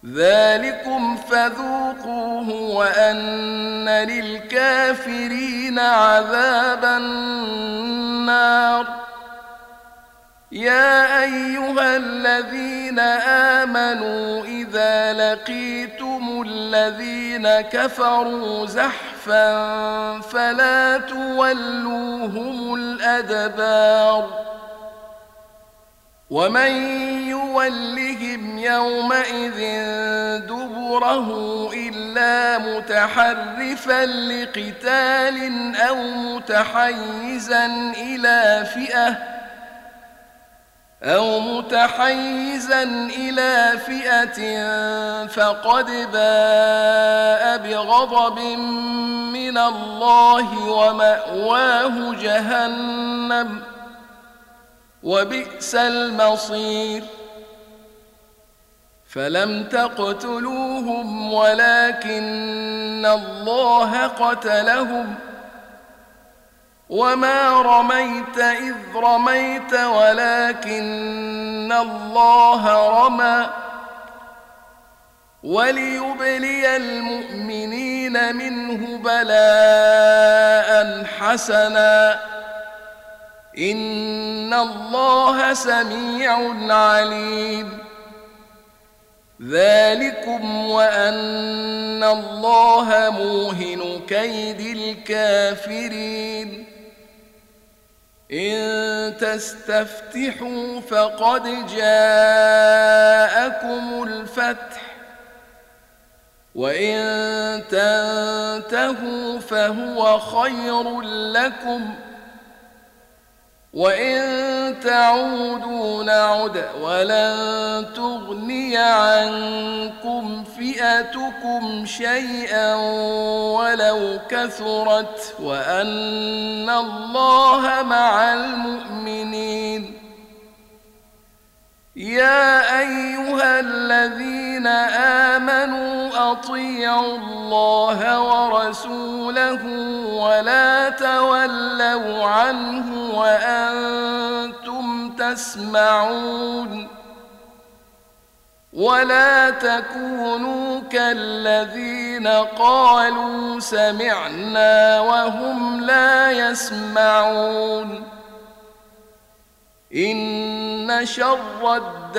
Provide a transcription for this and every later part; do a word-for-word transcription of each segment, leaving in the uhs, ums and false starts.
ذلكم فذوقوه وأن للكافرين عذاب النار. يا أيها الذين آمنوا إذا لقيتم الذين كفروا زحفا فلا تولوهم الأدبار ومن يولهم يومئذ دبره إلا متحرفا لقتال أو متحيزا إلى فئة أو متحيزا إلى فئة فقد باء بغضب من الله ومأواه جهنم وبئس المصير. فلم تقتلوهم ولكن الله قتلهم وما رميت إذ رميت ولكن الله رمى وليبلي المؤمنين منه بلاء حسنا إن الله سميع عليم. ذلكم وأن الله موهن كيد الكافرين. إن تستفتحوا فقد جاءكم الفتح وإن تنتهوا فهو خير لكم وإن تعودوا نعد ولن تغني عنكم فئتكم شيئا ولو كثرت وأن الله مع المؤمنين. يا أيها الذين آمنوا أطيعوا الله ورسوله ولا تولوا عنه وأنتم تسمعون ولا تكونوا كالذين قالوا سمعنا وهم لا يسمعون. إن شر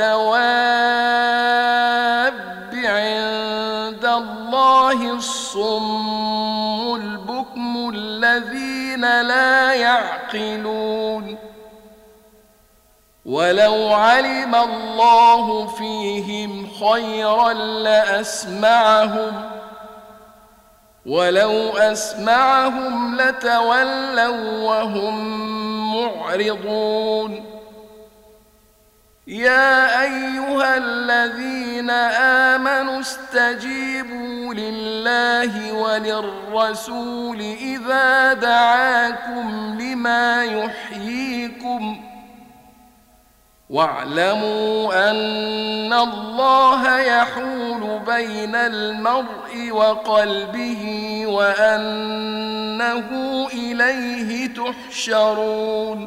الدواب عند الله الصم البكم الذين لا يعقلون. ولو علم الله فيهم خيرا لأسمعهم ولو أسمعهم لتولوا وهم معرضون. يا أيها الذين آمنوا استجيبوا لله وللرسول إذا دعاكم لما يحييكم واعلموا أن الله يحول بين المرء وقلبه وأنه إليه تحشرون.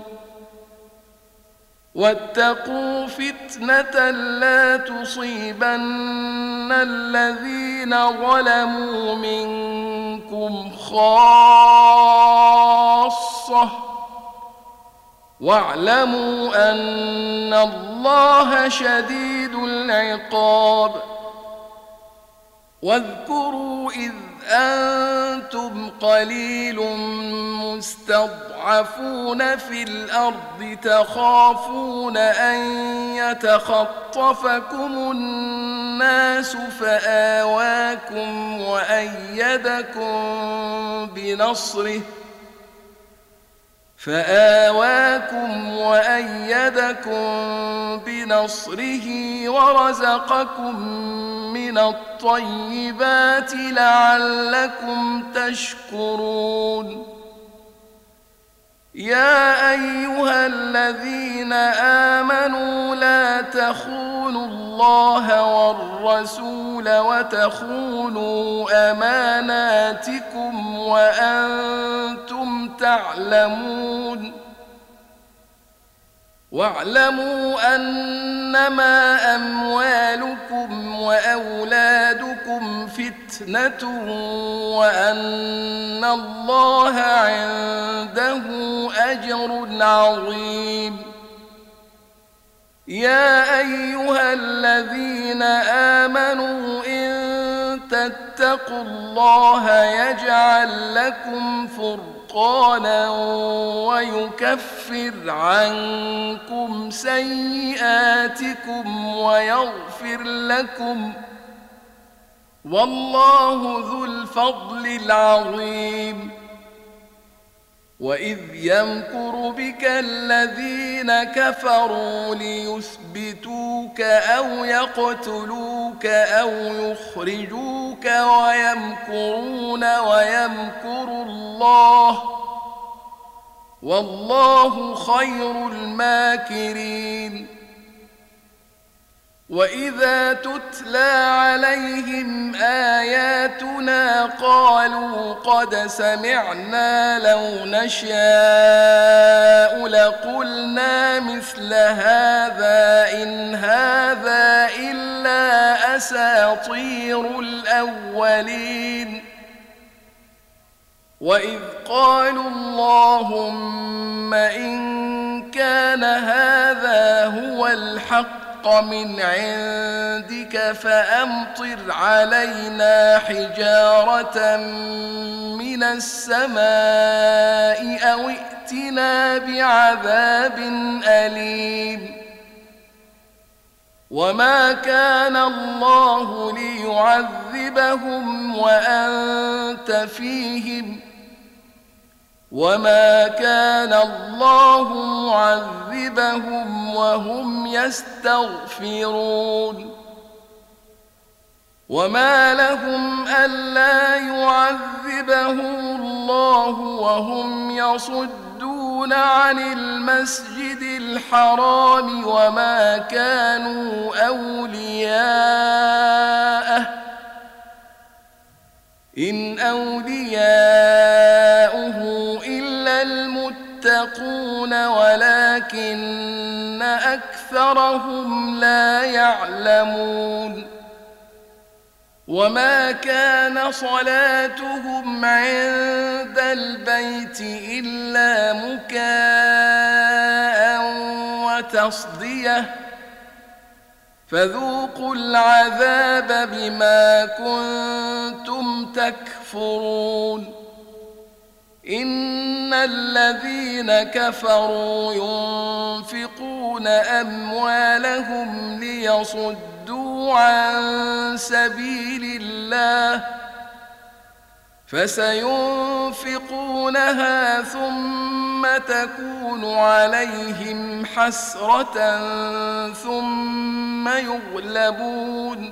واتقوا فتنة لا تصيبن الذين ظلموا منكم خاصة واعلموا أن الله شديد العقاب. واذكروا إذ أنتم قليل مستضعفون في الأرض تخافون أن يتخطفكم الناس فآواكم وأيدكم بنصره فآواكم وأيدكم بنصره ورزقكم من الطيبات لعلكم تشكرون. يا أيها الذين آمنوا لا تخونوا الله والرسول وتخونوا أماناتكم وأنتم تعلمون واعلموا أنما أموالكم وأولادكم فتنة وأن الله عنده أجر عظيم. يا أيها الذين آمنوا إن تتقوا الله يجعل لكم فرقانا ويكفر عنكم سيئاتكم ويغفر لكم، والله ذو الفضل العظيم. وإذ يمكر بك الذين كفروا ليثبتوك أو يقتلوك أو يخرجوك ويمكرون ويمكر الله، والله خير الماكرين. وإذا تتلى عليهم آياتنا قالوا قد سمعنا لو نشاء لقلنا مثل هذا إن هذا إلا أساطير الأولين. وإذ قالوا اللهم إن كان هذا هو الحق من عندك فأمطر علينا حجارة من السماء أو ائتنا بعذاب أليم. وما كان الله ليعذبهم وأنت فيهم وما كان الله معذبهم وهم يستغفرون. وما لهم ألا يعذبهم الله وهم يصدون عن المسجد الحرام وما كانوا أولياءه إن أولياؤه إلا المتقون ولكن أكثرهم لا يعلمون. وما كان صلاتهم عند البيت إلا مكاء وتصدية فذوقوا العذاب بما كنتم تكفرون. إن الذين كفروا ينفقون أموالهم ليصدوا عن سبيل الله فسينفقونها ثم تكون عليهم حسرة ثم يغلبون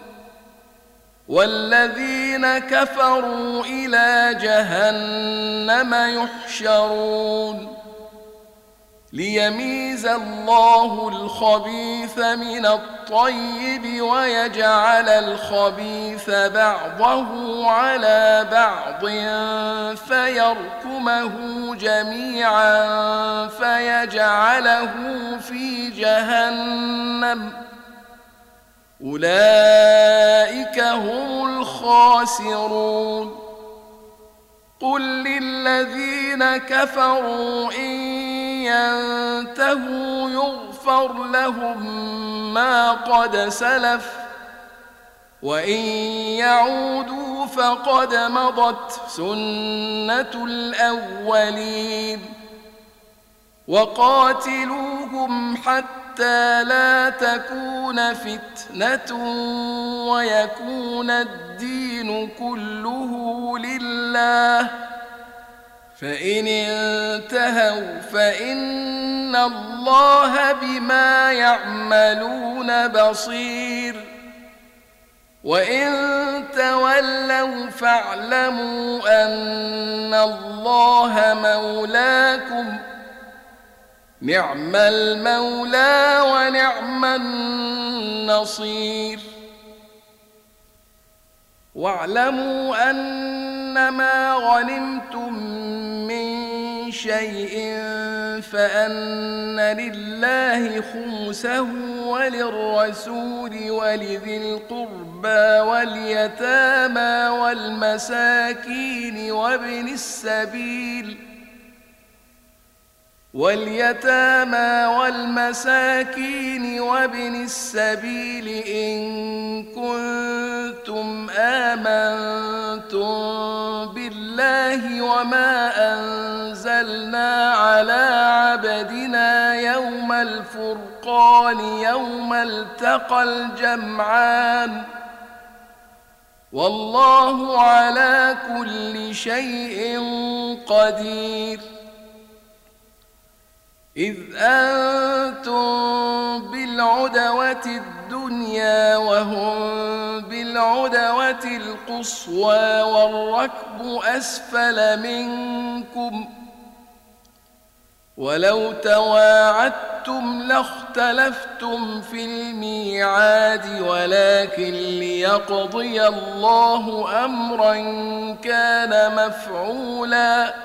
والذين كفروا إلى جهنم يحشرون. ليميز الله الخبيث من الطيب ويجعل الخبيث بعضه على بعض فيركمه جميعا فيجعله في جهنم أولئك هم الخاسرون. قل للذين كفروا إن ينتهوا يغفر لهم ما قد سلف وإن يعودوا فقد مضت سنة الأولين. وقاتلوهم حتى لا تكون فتنة ويكون الدين كله لله فإن انتهوا فإن الله بما يعملون بصير. وإن تولوا فاعلموا أن الله مولاكم نعم المولى ونعم النصير. واعلموا أنما غنمتم من شيء فأن لله خمسه وللرسول ولذي القربى واليتامى والمساكين وابن السبيل واليتامى والمساكين وابن السبيل إن كنتم آمنتم بالله وما أنزلنا على عبدنا يوم الفرقان يوم التقى الجمعان والله على كل شيء قدير. إذ أنتم بالعدوة الدنيا وهم بالعدوة القصوى والركب أسفل منكم ولو تواعدتم لاختلفتم في الميعاد ولكن ليقضي الله أمرا كان مفعولا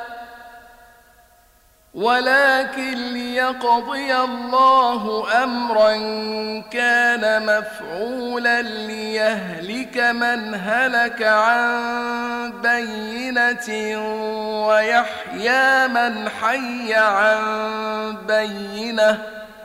ولكن ليقضي الله أمرا كان مفعولا ليهلك من هلك عن بينة ويحيى من حي عن بينة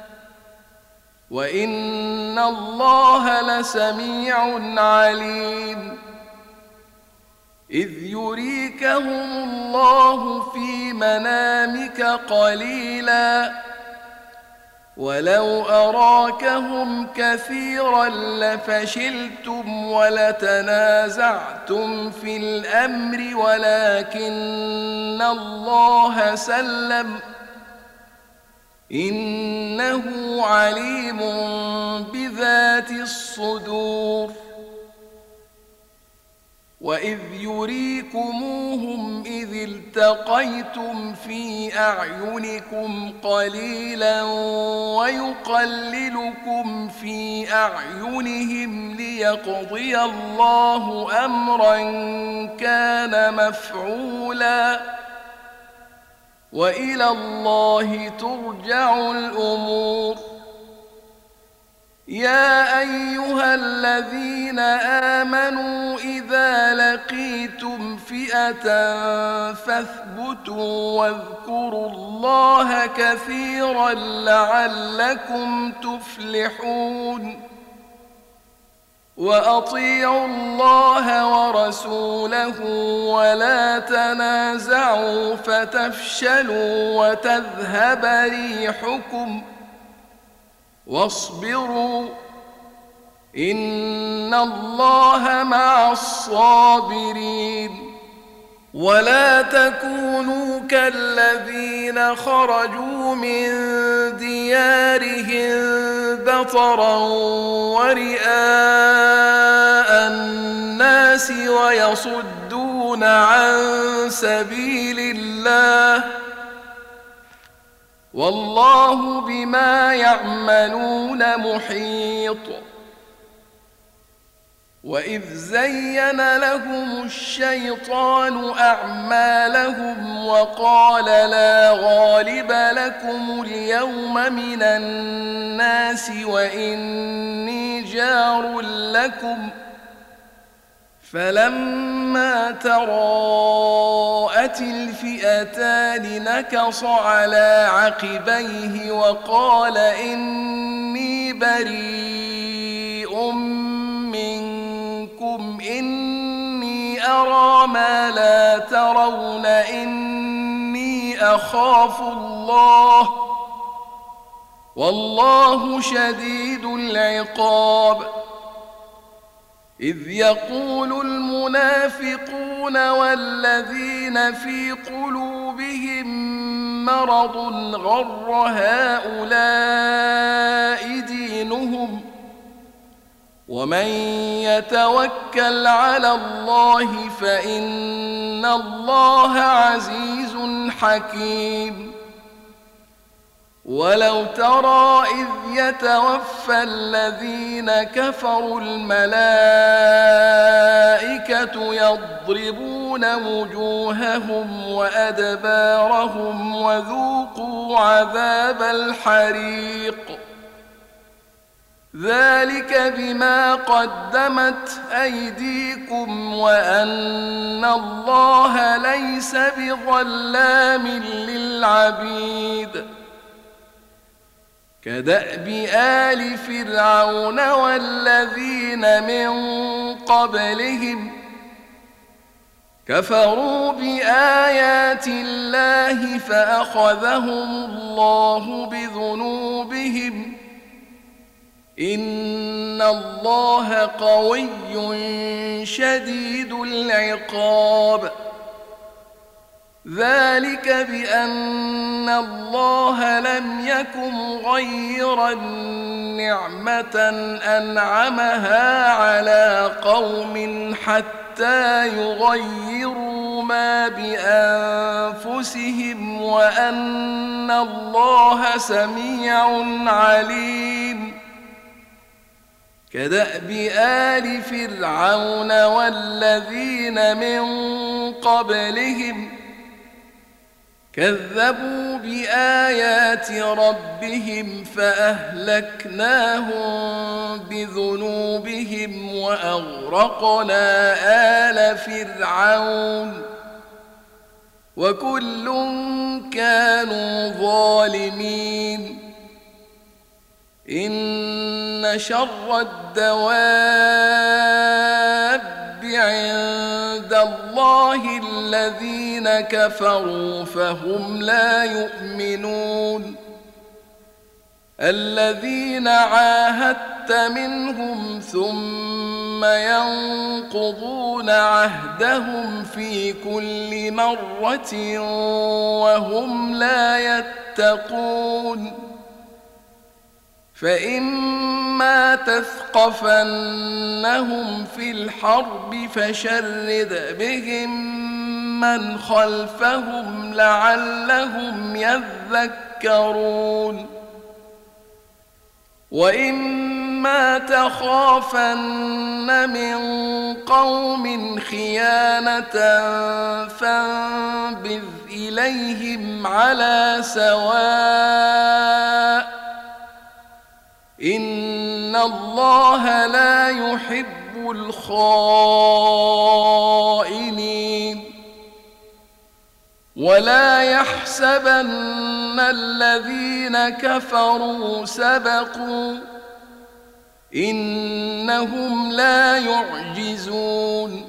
وإن الله لسميع عليم. إذ يريكهم الله في منامك قليلا ولو أراكهم كثيرا لفشلتم ولتنازعتم في الأمر ولكن الله سلم إنه عليم بذات الصدور. وإذ يريكموهم إذ التقيتم في أعينكم قليلا ويقللكم في أعينهم ليقضي الله أمرا كان مفعولا وإلى الله ترجع الأمور. يا أيها الذين آمنوا إذا لقيتم فئة فاثبتوا واذكروا الله كثيرا لعلكم تفلحون. وأطيعوا الله ورسوله ولا تنازعوا فتفشلوا وتذهب ريحكم واصبروا إن الله مع الصابرين. ولا تكونوا كالذين خرجوا من ديارهم بطرا ورئاء الناس ويصدون عن سبيل الله والله بما يعملون محيط. وإذ زين لهم الشيطان أعمالهم وقال لا غالب لكم اليوم من الناس وإني جار لكم فلما تراءت الفئتان نكص على عقبيه وقال إني بريء منكم إني أرى ما لا ترون إني أخاف الله والله شديد العقاب. إذ يقول المنافقون والذين في قلوبهم مرض غر هؤلاء دينهم ومن يتوكل على الله فإن الله عزيز حكيم. ولو ترى إذ يتوفى الذين كفروا الملائكة يضربون وجوههم وأدبارهم وذوقوا عذاب الحريق ذلك بما قدمت أيديكم وأن الله ليس بظلام للعبيد كدأب آل فرعون والذين من قبلهم كفروا بآيات الله فأخذهم الله بذنوبهم إن الله قوي شديد العقاب ذلك بأن الله لم يكن غير نعمة أنعمها على قوم حتى يغيروا ما بأنفسهم وأن الله سميع عليم كدأب آل فرعون والذين من قبلهم كذبوا بآيات ربهم فأهلكناهم بذنوبهم وأغرقنا آل فرعون وكل كانوا ظالمين إن شر الدواب عند الله الذين كفروا فهم لا يؤمنون الذين عاهدت منهم ثم ينقضون عهدهم في كل مرة وهم لا يتقون فإما تثقفنهم في الحرب فشرد بهم من خلفهم لعلهم يذكرون وإما تخافن من قوم خيانة فانبذ إليهم على سواء إن الله لا يحب الخائنين ولا يحسبن الذين كفروا سبقوا إنهم لا يعجزون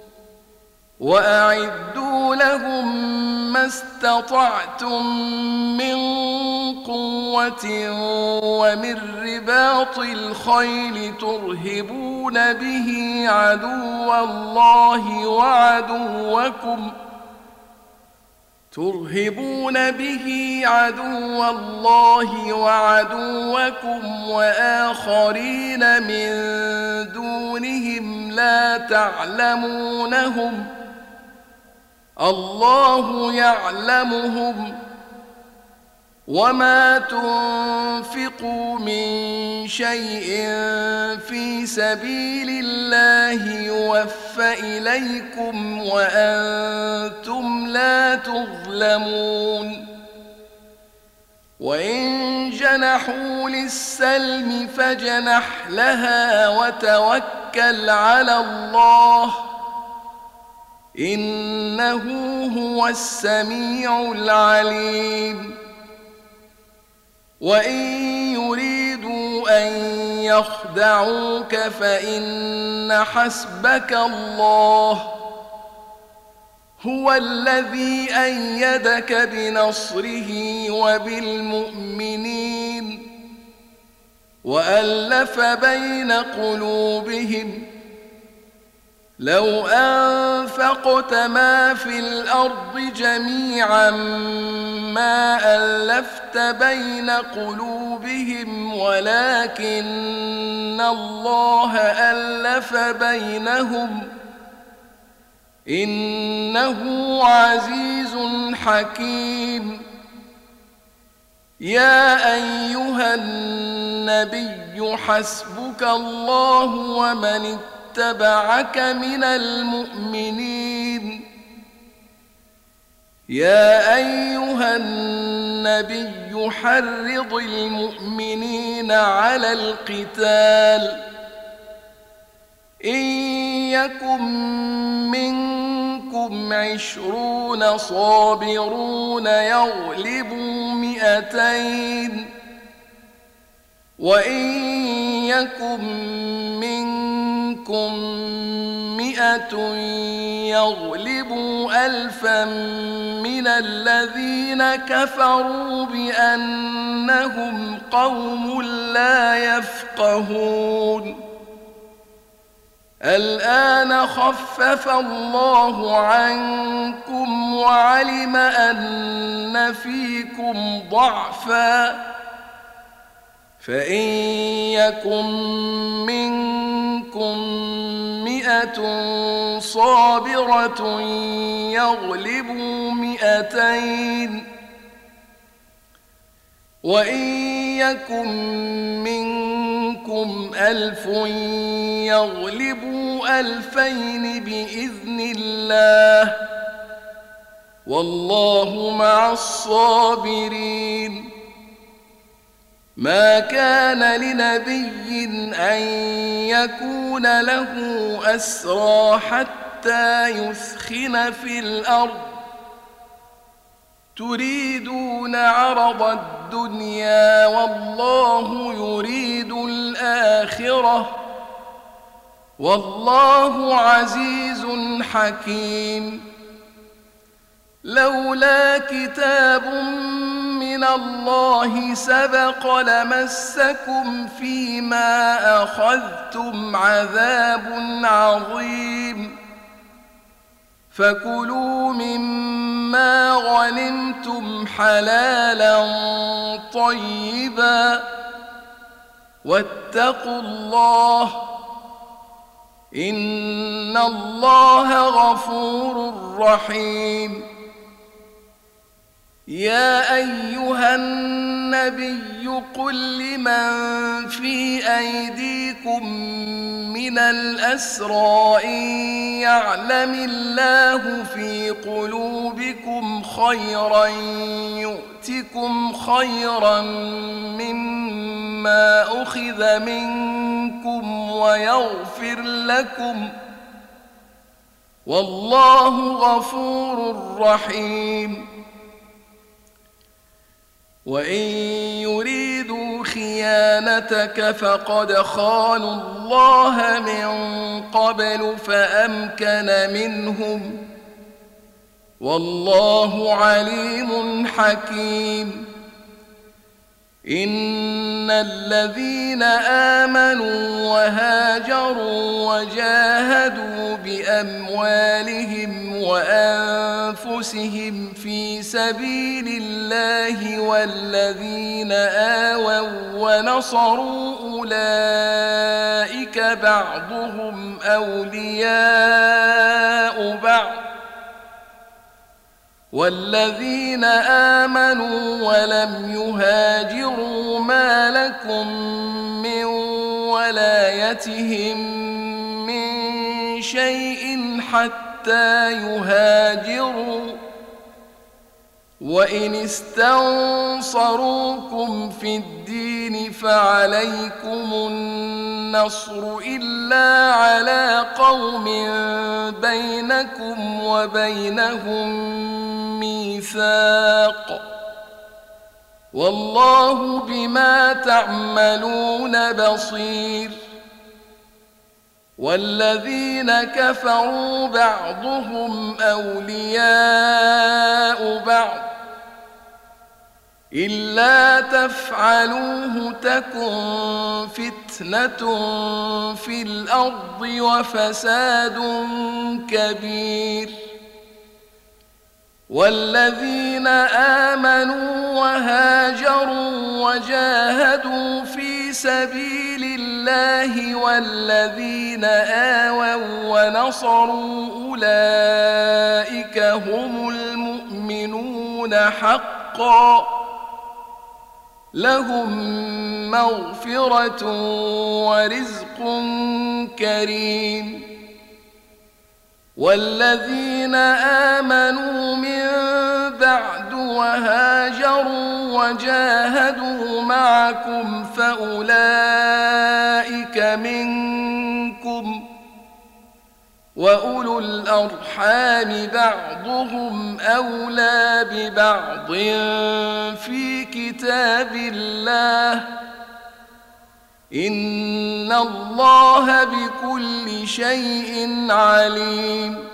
وأعدوا لهم ما استطعتم من قوة ومن رباط الخيل ترهبون به عدو الله وعدوكم ترهبون به عدو الله وعدوكم وآخرين من دونهم لا تعلمونهم الله يعلمهم وما تنفقوا من شيء في سبيل الله يوفى إليكم وأنتم لا تظلمون وإن جنحوا للسلم فاجنح لها وتوكل على الله إنه هو السميع العليم وإن يريدوا أن يخدعوك فإن حسبك الله هو الذي أيدك بنصره وبالمؤمنين وألف بين قلوبهم لو أنفقت ما في الأرض جميعا ما ألفت بين قلوبهم ولكن الله ألف بينهم إنه عزيز حكيم يا أيها النبي حسبك الله ومن اتبعك من المؤمنين يا أيها النبي حرض المؤمنين على القتال إن يكن منكم عشرون صابرون يغلبوا مئتين وإن يكن منكم مئة يغلبوا ألفا من الذين كفروا بأنهم قوم لا يفقهون الآن خفف الله عنكم وعلم أن فيكم ضعفا فإن يكن منكم مئة صابرة يغلبوا مئتين وإن يكن منكم ألف يغلبوا ألفين بإذن الله والله مع الصابرين ما كان لنبي أن يكون له أسرى حتى يثخن في الأرض تريدون عرض الدنيا والله يريد الآخرة والله عزيز حكيم لولا كتاب من الله سبق لمسكم فيما أخذتم عذاب عظيم فكلوا مما غنمتم حلالا طيبا واتقوا الله إن الله غفور رحيم يا أيها النبي قل لمن في أيديكم من الأسرى إن يعلم الله في قلوبكم خيرا يؤتكم خيرا مما أخذ منكم ويغفر لكم والله غفور رحيم وإن يريدوا خيانتك فقد خانوا الله من قبل فأمكن منهم والله عليم حكيم إن الذين آمنوا وهاجروا وجاهدوا بأموالهم وأنفسهم في سبيل الله والذين آووا ونصروا أولئك بعضهم أولياء بعض والذين آمنوا ولم يهاجروا ما لكم من ولايتهم من شيء حتى يهاجروا وإن استنصروكم في الدين فعليكم النصر إلا على قوم بينكم وبينهم ميثاق والله بما تعملون بصير والذين كفروا بعضهم أولياء بعض إلا تفعلوه تكن فتنة في الأرض وفساد كبير والذين آمنوا وهاجروا وجاهدوا في سبيل الله والذين آووا ونصروا أولئك هم المؤمنون حقا لهم مغفرة ورزق كريم. والذين آمنوا من بعد وهاجروا وجاهدوا معكم فأولئك منكم، وأولو الأرحام بعضهم أولى ببعض في كتاب الله، إن الله بكل شيء عليم.